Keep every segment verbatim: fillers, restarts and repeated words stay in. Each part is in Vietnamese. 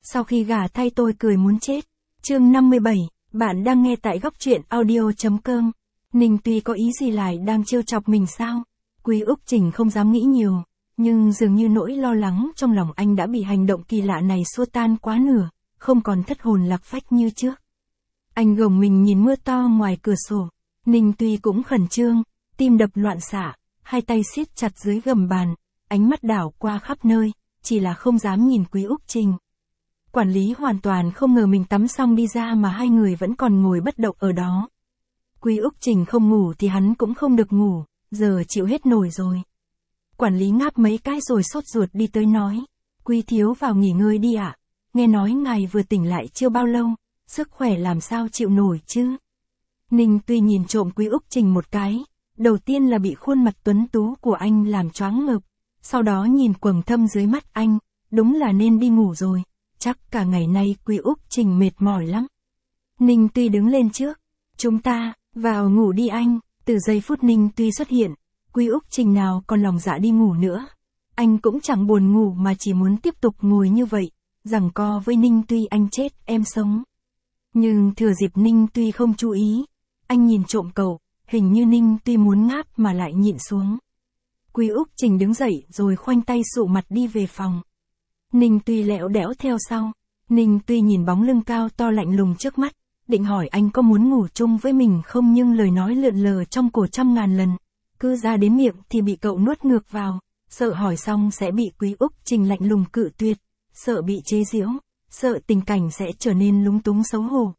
Sau khi gả thay tôi cười muốn chết. Chương năm mươi bảy, bạn đang nghe tại góc truyện audio.com. Ninh Tuy có ý gì lại đang trêu chọc mình sao? Quý Úc Trình không dám nghĩ nhiều, nhưng dường như nỗi lo lắng trong lòng anh đã bị hành động kỳ lạ này xua tan quá nửa, không còn thất hồn lạc phách như trước. Anh gồng mình nhìn mưa to ngoài cửa sổ. Ninh Tuy cũng khẩn trương, tim đập loạn xạ, hai tay siết chặt dưới gầm bàn, ánh mắt đảo qua khắp nơi, chỉ là không dám nhìn Quý Úc Trình. Quản lý hoàn toàn không ngờ mình tắm xong đi ra mà hai người vẫn còn ngồi bất động ở đó. Quý Úc Trình không ngủ thì hắn cũng không được ngủ, giờ chịu hết nổi rồi. Quản lý ngáp mấy cái rồi sốt ruột đi tới nói, Quý thiếu vào nghỉ ngơi đi ạ, nghe nói ngài vừa tỉnh lại chưa bao lâu, sức khỏe làm sao chịu nổi chứ. Ninh Tuy nhìn trộm Quý Úc Trình một cái, đầu tiên là bị khuôn mặt tuấn tú của anh làm choáng ngợp, sau đó nhìn quầng thâm dưới mắt anh, đúng là nên đi ngủ rồi, chắc cả ngày nay Quý Úc Trình mệt mỏi lắm. Ninh Tuy đứng lên trước, chúng ta, vào ngủ đi anh, từ giây phút Ninh Tuy xuất hiện, Quý Úc Trình nào còn lòng dạ đi ngủ nữa. Anh cũng chẳng buồn ngủ mà chỉ muốn tiếp tục ngồi như vậy, giằng co với Ninh Tuy anh chết em sống. Nhưng thừa dịp Ninh Tuy không chú ý, anh nhìn trộm cậu, hình như Ninh Tuy muốn ngáp mà lại nhịn xuống. Quý Úc Trình đứng dậy rồi khoanh tay sụ mặt đi về phòng. Ninh Tuy lẹo đẽo theo sau. Ninh Tuy nhìn bóng lưng cao to lạnh lùng trước mắt, định hỏi anh có muốn ngủ chung với mình không, nhưng lời nói lượn lờ trong cổ trăm ngàn lần, cứ ra đến miệng thì bị cậu nuốt ngược vào, sợ hỏi xong sẽ bị Quý Úc Trình lạnh lùng cự tuyệt, sợ bị chế giễu, sợ tình cảnh sẽ trở nên lúng túng xấu hổ.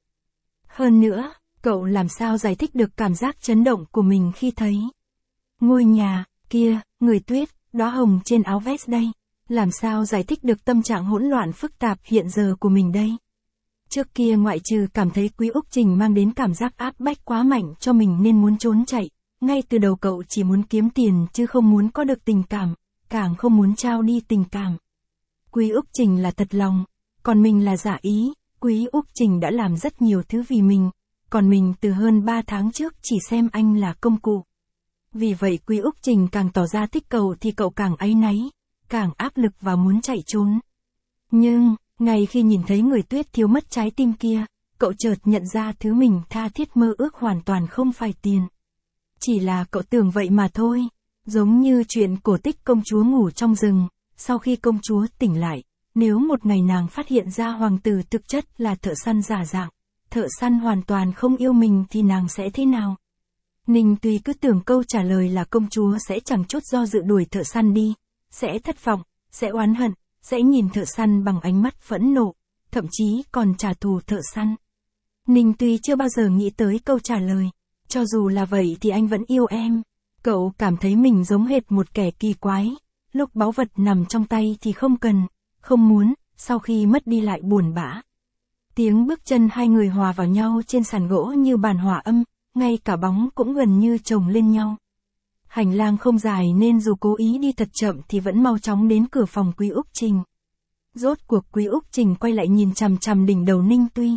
Hơn nữa, cậu làm sao giải thích được cảm giác chấn động của mình khi thấy ngôi nhà kia, người tuyết, đóa hồng trên áo vest đây, làm sao giải thích được tâm trạng hỗn loạn phức tạp hiện giờ của mình đây. Trước kia ngoại trừ cảm thấy Quý Úc Trình mang đến cảm giác áp bách quá mạnh cho mình nên muốn trốn chạy, ngay từ đầu cậu chỉ muốn kiếm tiền chứ không muốn có được tình cảm, càng không muốn trao đi tình cảm. Quý Úc Trình là thật lòng, còn mình là giả ý. Quý Úc Trình đã làm rất nhiều thứ vì mình, còn mình từ hơn ba tháng trước chỉ xem anh là công cụ. Vì vậy Quý Úc Trình càng tỏ ra thích cậu thì cậu càng áy náy, càng áp lực và muốn chạy trốn. Nhưng, ngay khi nhìn thấy người tuyết thiếu mất trái tim kia, cậu chợt nhận ra thứ mình tha thiết mơ ước hoàn toàn không phải tiền. Chỉ là cậu tưởng vậy mà thôi, giống như chuyện cổ tích công chúa ngủ trong rừng, sau khi công chúa tỉnh lại, nếu một ngày nàng phát hiện ra hoàng tử thực chất là thợ săn giả dạng, thợ săn hoàn toàn không yêu mình thì nàng sẽ thế nào? Ninh Tuy cứ tưởng câu trả lời là công chúa sẽ chẳng chút do dự đuổi thợ săn đi, sẽ thất vọng, sẽ oán hận, sẽ nhìn thợ săn bằng ánh mắt phẫn nộ, thậm chí còn trả thù thợ săn. Ninh Tuy chưa bao giờ nghĩ tới câu trả lời, cho dù là vậy thì anh vẫn yêu em. Cậu cảm thấy mình giống hệt một kẻ kỳ quái, lúc báu vật nằm trong tay thì không cần, không muốn, sau khi mất đi lại buồn bã. Tiếng bước chân hai người hòa vào nhau trên sàn gỗ như bàn hòa âm, ngay cả bóng cũng gần như chồng lên nhau. Hành lang không dài nên dù cố ý đi thật chậm thì vẫn mau chóng đến cửa phòng Quý Úc Trình. Rốt cuộc Quý Úc Trình quay lại nhìn chằm chằm đỉnh đầu Ninh Tuy.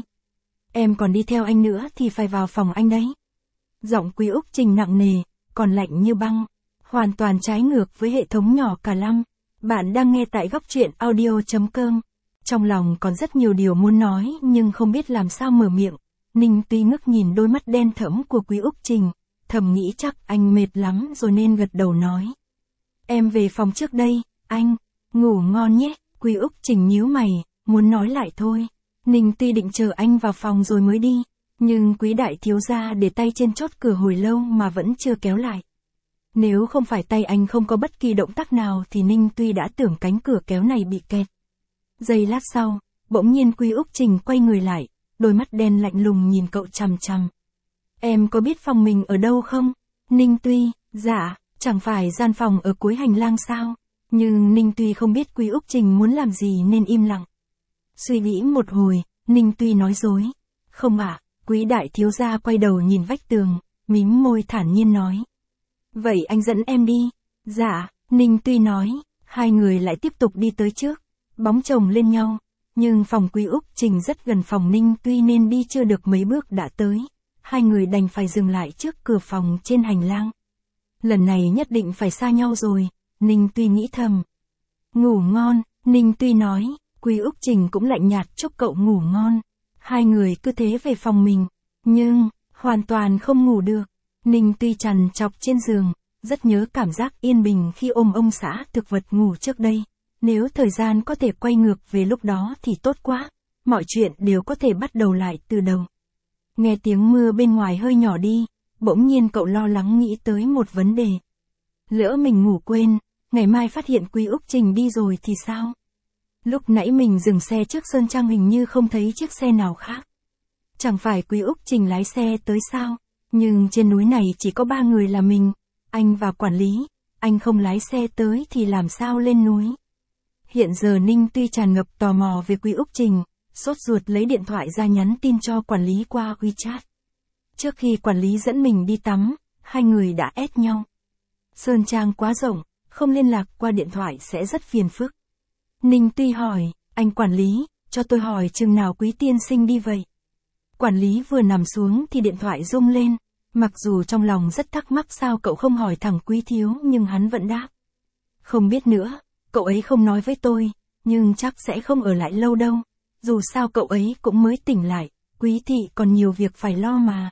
Em còn đi theo anh nữa thì phải vào phòng anh đấy. Giọng Quý Úc Trình nặng nề, còn lạnh như băng, hoàn toàn trái ngược với hệ thống nhỏ cả lăm. Bạn đang nghe tại góc truyện audio.com. Trong lòng còn rất nhiều điều muốn nói nhưng không biết làm sao mở miệng. Ninh Tuy ngước nhìn đôi mắt đen thẫm của Quý Úc Trình, thầm nghĩ chắc anh mệt lắm rồi nên gật đầu nói. Em về phòng trước đây, anh, ngủ ngon nhé. Quý Úc Trình nhíu mày, muốn nói lại thôi. Ninh Tuy định chờ anh vào phòng rồi mới đi, nhưng Quý đại thiếu gia để tay trên chốt cửa hồi lâu mà vẫn chưa kéo lại. Nếu không phải tay anh không có bất kỳ động tác nào thì Ninh Tuy đã tưởng cánh cửa kéo này bị kẹt. Giây lát sau, bỗng nhiên Quý Úc Trình quay người lại, đôi mắt đen lạnh lùng nhìn cậu chằm chằm. Em có biết phòng mình ở đâu không? Ninh Tuy, dạ, chẳng phải gian phòng ở cuối hành lang sao? Nhưng Ninh Tuy không biết Quý Úc Trình muốn làm gì nên im lặng. Suy nghĩ một hồi, Ninh Tuy nói dối. Không ạ, Quý đại thiếu gia quay đầu nhìn vách tường, mím môi thản nhiên nói. Vậy anh dẫn em đi. Dạ, Ninh Tuy nói, hai người lại tiếp tục đi tới trước, bóng chồng lên nhau, nhưng phòng Quý Úc Trình rất gần phòng Ninh Tuy nên đi chưa được mấy bước đã tới, hai người đành phải dừng lại trước cửa phòng trên hành lang. Lần này nhất định phải xa nhau rồi, Ninh Tuy nghĩ thầm. Ngủ ngon, Ninh Tuy nói, Quý Úc Trình cũng lạnh nhạt chúc cậu ngủ ngon. Hai người cứ thế về phòng mình. Nhưng, hoàn toàn không ngủ được. Ninh Tuy trằn trọc trên giường, rất nhớ cảm giác yên bình khi ôm ông xã thực vật ngủ trước đây. Nếu thời gian có thể quay ngược về lúc đó thì tốt quá. Mọi chuyện đều có thể bắt đầu lại từ đầu. Nghe tiếng mưa bên ngoài hơi nhỏ đi, bỗng nhiên cậu lo lắng nghĩ tới một vấn đề. Lỡ mình ngủ quên, ngày mai phát hiện Quý Úc Trình đi rồi thì sao? Lúc nãy mình dừng xe trước Sơn Trang hình như không thấy chiếc xe nào khác. Chẳng phải Quý Úc Trình lái xe tới sao? Nhưng trên núi này chỉ có ba người là mình, anh và quản lý, anh không lái xe tới thì làm sao lên núi? Hiện giờ Ninh Tuy tràn ngập tò mò về Quý Úc Trình, sốt ruột lấy điện thoại ra nhắn tin cho quản lý qua WeChat. Trước khi quản lý dẫn mình đi tắm, hai người đã ét nhau. Sơn Trang quá rộng, không liên lạc qua điện thoại sẽ rất phiền phức. Ninh Tuy hỏi, anh quản lý, cho tôi hỏi chừng nào Quý tiên sinh đi vậy? Quản lý vừa nằm xuống thì điện thoại rung lên, mặc dù trong lòng rất thắc mắc sao cậu không hỏi thẳng Quý thiếu nhưng hắn vẫn đáp. Không biết nữa, cậu ấy không nói với tôi, nhưng chắc sẽ không ở lại lâu đâu. Dù sao cậu ấy cũng mới tỉnh lại, Quý thị còn nhiều việc phải lo mà.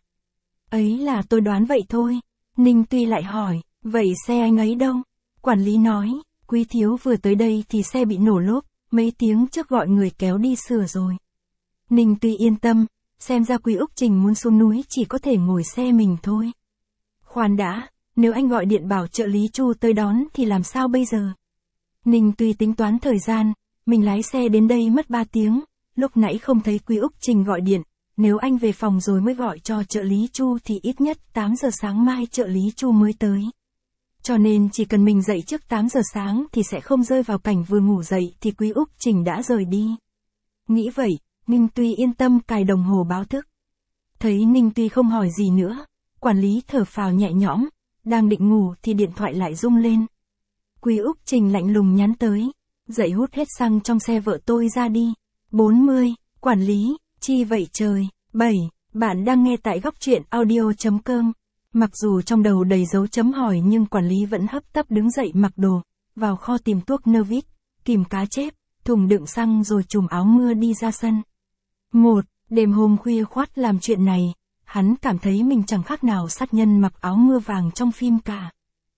Ấy là tôi đoán vậy thôi. Ninh Tuy lại hỏi, vậy xe anh ấy đâu? Quản lý nói, Quý thiếu vừa tới đây thì xe bị nổ lốp, mấy tiếng trước gọi người kéo đi sửa rồi. Ninh Tuy yên tâm, xem ra Quý Úc Trình muốn xuống núi chỉ có thể ngồi xe mình thôi. Khoan đã, nếu anh gọi điện bảo trợ lý Chu tới đón thì làm sao bây giờ? Ninh Tuy tính toán thời gian, mình lái xe đến đây mất ba tiếng, lúc nãy không thấy Quý Úc Trình gọi điện, nếu anh về phòng rồi mới gọi cho trợ lý Chu thì ít nhất tám giờ sáng mai trợ lý Chu mới tới. Cho nên chỉ cần mình dậy trước tám giờ sáng thì sẽ không rơi vào cảnh vừa ngủ dậy thì Quý Úc Trình đã rời đi. Nghĩ vậy, Ninh Tuy yên tâm cài đồng hồ báo thức. Thấy Ninh Tuy không hỏi gì nữa, quản lý thở phào nhẹ nhõm, đang định ngủ thì điện thoại lại rung lên. Quý Úc Trình lạnh lùng nhắn tới, dậy hút hết xăng trong xe vợ tôi ra đi. bốn mươi, quản lý, chi vậy trời. bảy, bạn đang nghe tại góc truyện audio.com. Mặc dù trong đầu đầy dấu chấm hỏi nhưng quản lý vẫn hấp tấp đứng dậy mặc đồ, vào kho tìm tuốc nơ vít, kìm cá chép, thùng đựng xăng rồi trùm áo mưa đi ra sân. Một, đêm hôm khuya khoắt làm chuyện này, hắn cảm thấy mình chẳng khác nào sát nhân mặc áo mưa vàng trong phim cả.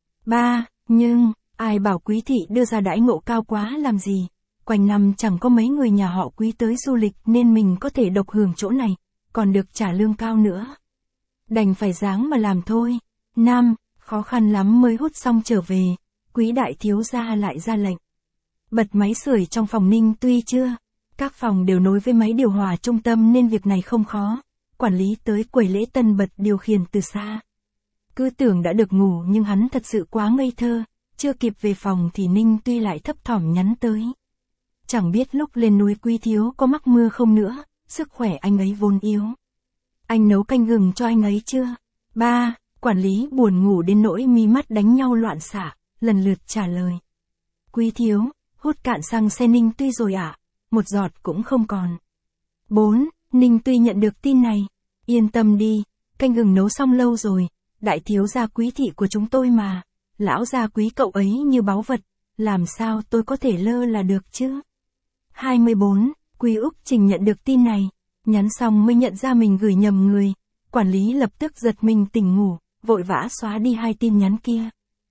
Ba, nhưng, ai bảo Quý thị đưa ra đãi ngộ cao quá làm gì, quanh năm chẳng có mấy người nhà họ Quý tới du lịch nên mình có thể độc hưởng chỗ này, còn được trả lương cao nữa. Đành phải dáng mà làm thôi. Năm, khó khăn lắm mới hút xong trở về, Quý đại thiếu gia lại ra lệnh. Bật máy sưởi trong phòng Ninh Tuy chưa? Các phòng đều nối với máy điều hòa trung tâm nên việc này không khó. Quản lý tới quầy lễ tân bật điều khiển từ xa. Cứ tưởng đã được ngủ nhưng hắn thật sự quá ngây thơ, chưa kịp về phòng thì Ninh Tuy lại thấp thỏm nhắn tới. Chẳng biết lúc lên núi Quý thiếu có mắc mưa không nữa, sức khỏe anh ấy vốn yếu. Anh nấu canh gừng cho anh ấy chưa? Ba, quản lý buồn ngủ đến nỗi mí mắt đánh nhau loạn xạ, lần lượt trả lời. Quý thiếu, hút cạn xăng xe Ninh Tuy rồi ạ, à? Một giọt cũng không còn. Bốn, Ninh Tuy nhận được tin này. Yên tâm đi, canh gừng nấu xong lâu rồi, đại thiếu gia Quý thị của chúng tôi mà, lão gia Quý cậu ấy như báu vật, làm sao tôi có thể lơ là được chứ? hai mươi bốn, Quý Úc Trình nhận được tin này, nhắn xong mới nhận ra mình gửi nhầm người, quản lý lập tức giật mình tỉnh ngủ, vội vã xóa đi hai tin nhắn kia.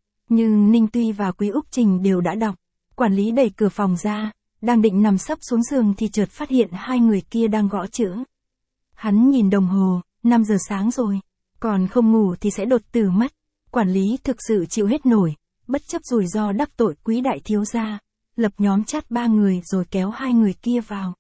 Nhưng Ninh Tuy và Quý Úc Trình đều đã đọc, quản lý đẩy cửa phòng ra, đang định nằm sấp xuống giường thì chợt phát hiện hai người kia đang gõ chữ. Hắn nhìn đồng hồ, năm giờ sáng rồi, còn không ngủ thì sẽ đột tử mất. Quản lý thực sự chịu hết nổi, bất chấp rủi ro đắc tội Quý đại thiếu gia, lập nhóm chat ba người rồi kéo hai người kia vào.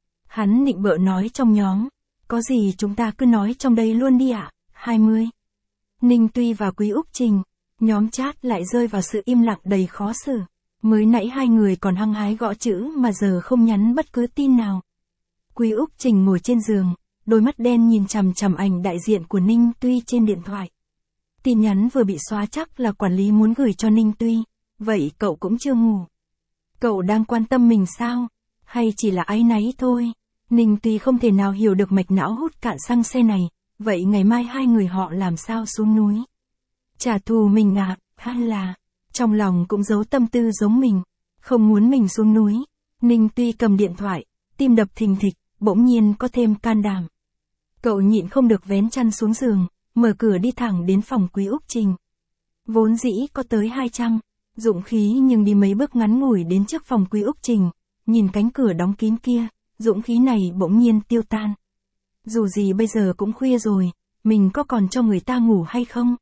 Hắn nịnh bợ nói trong nhóm, có gì chúng ta cứ nói trong đây luôn đi ạ. À? hai mươi. Ninh Tuy và Quý Úc Trình, nhóm chat lại rơi vào sự im lặng đầy khó xử. Mới nãy hai người còn hăng hái gõ chữ mà giờ không nhắn bất cứ tin nào. Quý Úc Trình ngồi trên giường, đôi mắt đen nhìn chằm chằm ảnh đại diện của Ninh Tuy trên điện thoại. Tin nhắn vừa bị xóa chắc là quản lý muốn gửi cho Ninh Tuy, vậy cậu cũng chưa ngủ. Cậu đang quan tâm mình sao? Hay chỉ là áy náy thôi? Ninh Tuy không thể nào hiểu được mạch não hút cạn xăng xe này, vậy ngày mai hai người họ làm sao xuống núi? Trả thù mình à, hay là, trong lòng cũng giấu tâm tư giống mình, không muốn mình xuống núi. Ninh Tuy cầm điện thoại, tim đập thình thịch, bỗng nhiên có thêm can đảm. Cậu nhịn không được vén chăn xuống giường, mở cửa đi thẳng đến phòng Quý Úc Trình. Vốn dĩ có tới hai trăm, dũng khí nhưng đi mấy bước ngắn ngủi đến trước phòng Quý Úc Trình, nhìn cánh cửa đóng kín kia, dũng khí này bỗng nhiên tiêu tan. Dù gì bây giờ cũng khuya rồi, mình có còn cho người ta ngủ hay không?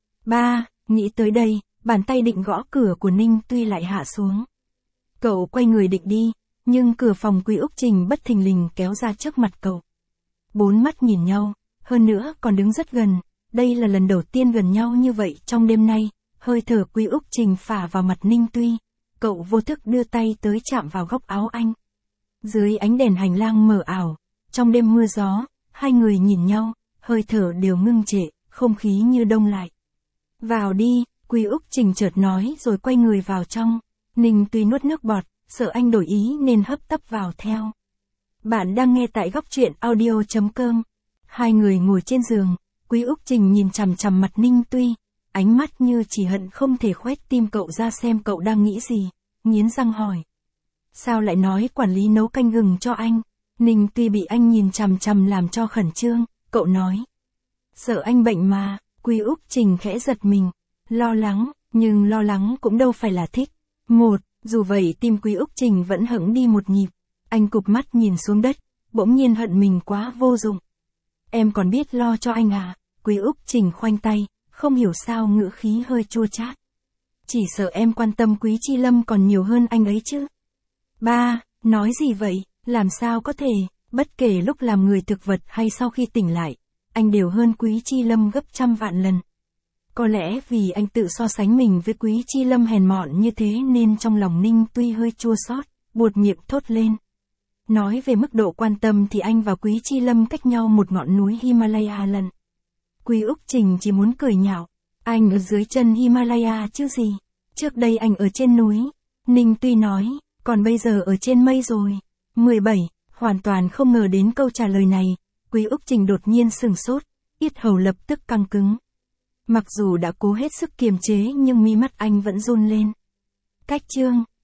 Ba, nghĩ tới đây, bàn tay định gõ cửa của Ninh Tuy lại hạ xuống. Cậu quay người định đi, nhưng cửa phòng Quý Úc Trình bất thình lình kéo ra trước mặt cậu. Bốn mắt nhìn nhau, hơn nữa còn đứng rất gần, đây là lần đầu tiên gần nhau như vậy trong đêm nay, hơi thở Quý Úc Trình phả vào mặt Ninh Tuy, cậu vô thức đưa tay tới chạm vào góc áo anh. Dưới ánh đèn hành lang mờ ảo, trong đêm mưa gió, hai người nhìn nhau, hơi thở đều ngưng trệ, không khí như đông lại. Vào đi, Quý Úc Trình chợt nói rồi quay người vào trong. Ninh Tuy nuốt nước bọt, sợ anh đổi ý nên hấp tấp vào theo. Bạn đang nghe tại góc truyện audio chấm com. Hai người ngồi trên giường, Quý Úc Trình nhìn chằm chằm mặt Ninh Tuy, ánh mắt như chỉ hận không thể khoét tim cậu ra xem cậu đang nghĩ gì, nghiến răng hỏi. Sao lại nói quản lý nấu canh gừng cho anh? Ninh Tuy bị anh nhìn chằm chằm làm cho khẩn trương, cậu nói. Sợ anh bệnh mà, Quý Úc Trình khẽ giật mình, lo lắng, nhưng lo lắng cũng đâu phải là thích. Một, dù vậy tim Quý Úc Trình vẫn hững đi một nhịp, anh cụp mắt nhìn xuống đất, bỗng nhiên hận mình quá vô dụng. Em còn biết lo cho anh à? Quý Úc Trình khoanh tay, không hiểu sao ngữ khí hơi chua chát. Chỉ sợ em quan tâm Quý Chi Lâm còn nhiều hơn anh ấy chứ. Ba, nói gì vậy, làm sao có thể, bất kể lúc làm người thực vật hay sau khi tỉnh lại, anh đều hơn Quý Chi Lâm gấp trăm vạn lần. Có lẽ vì anh tự so sánh mình với Quý Chi Lâm hèn mọn như thế nên trong lòng Ninh Tuy hơi chua xót, buột miệng thốt lên. Nói về mức độ quan tâm thì anh và Quý Chi Lâm cách nhau một ngọn núi Himalaya lần. Quý Úc Trình chỉ muốn cười nhạo, anh ở dưới chân Himalaya chứ gì, trước đây anh ở trên núi. Ninh Tuy nói, còn bây giờ ở trên mây rồi. mười bảy, hoàn toàn không ngờ đến câu trả lời này, Quý Úc Trình đột nhiên sửng sốt, yết hầu lập tức căng cứng. Mặc dù đã cố hết sức kiềm chế nhưng mi mắt anh vẫn run lên. Cách chương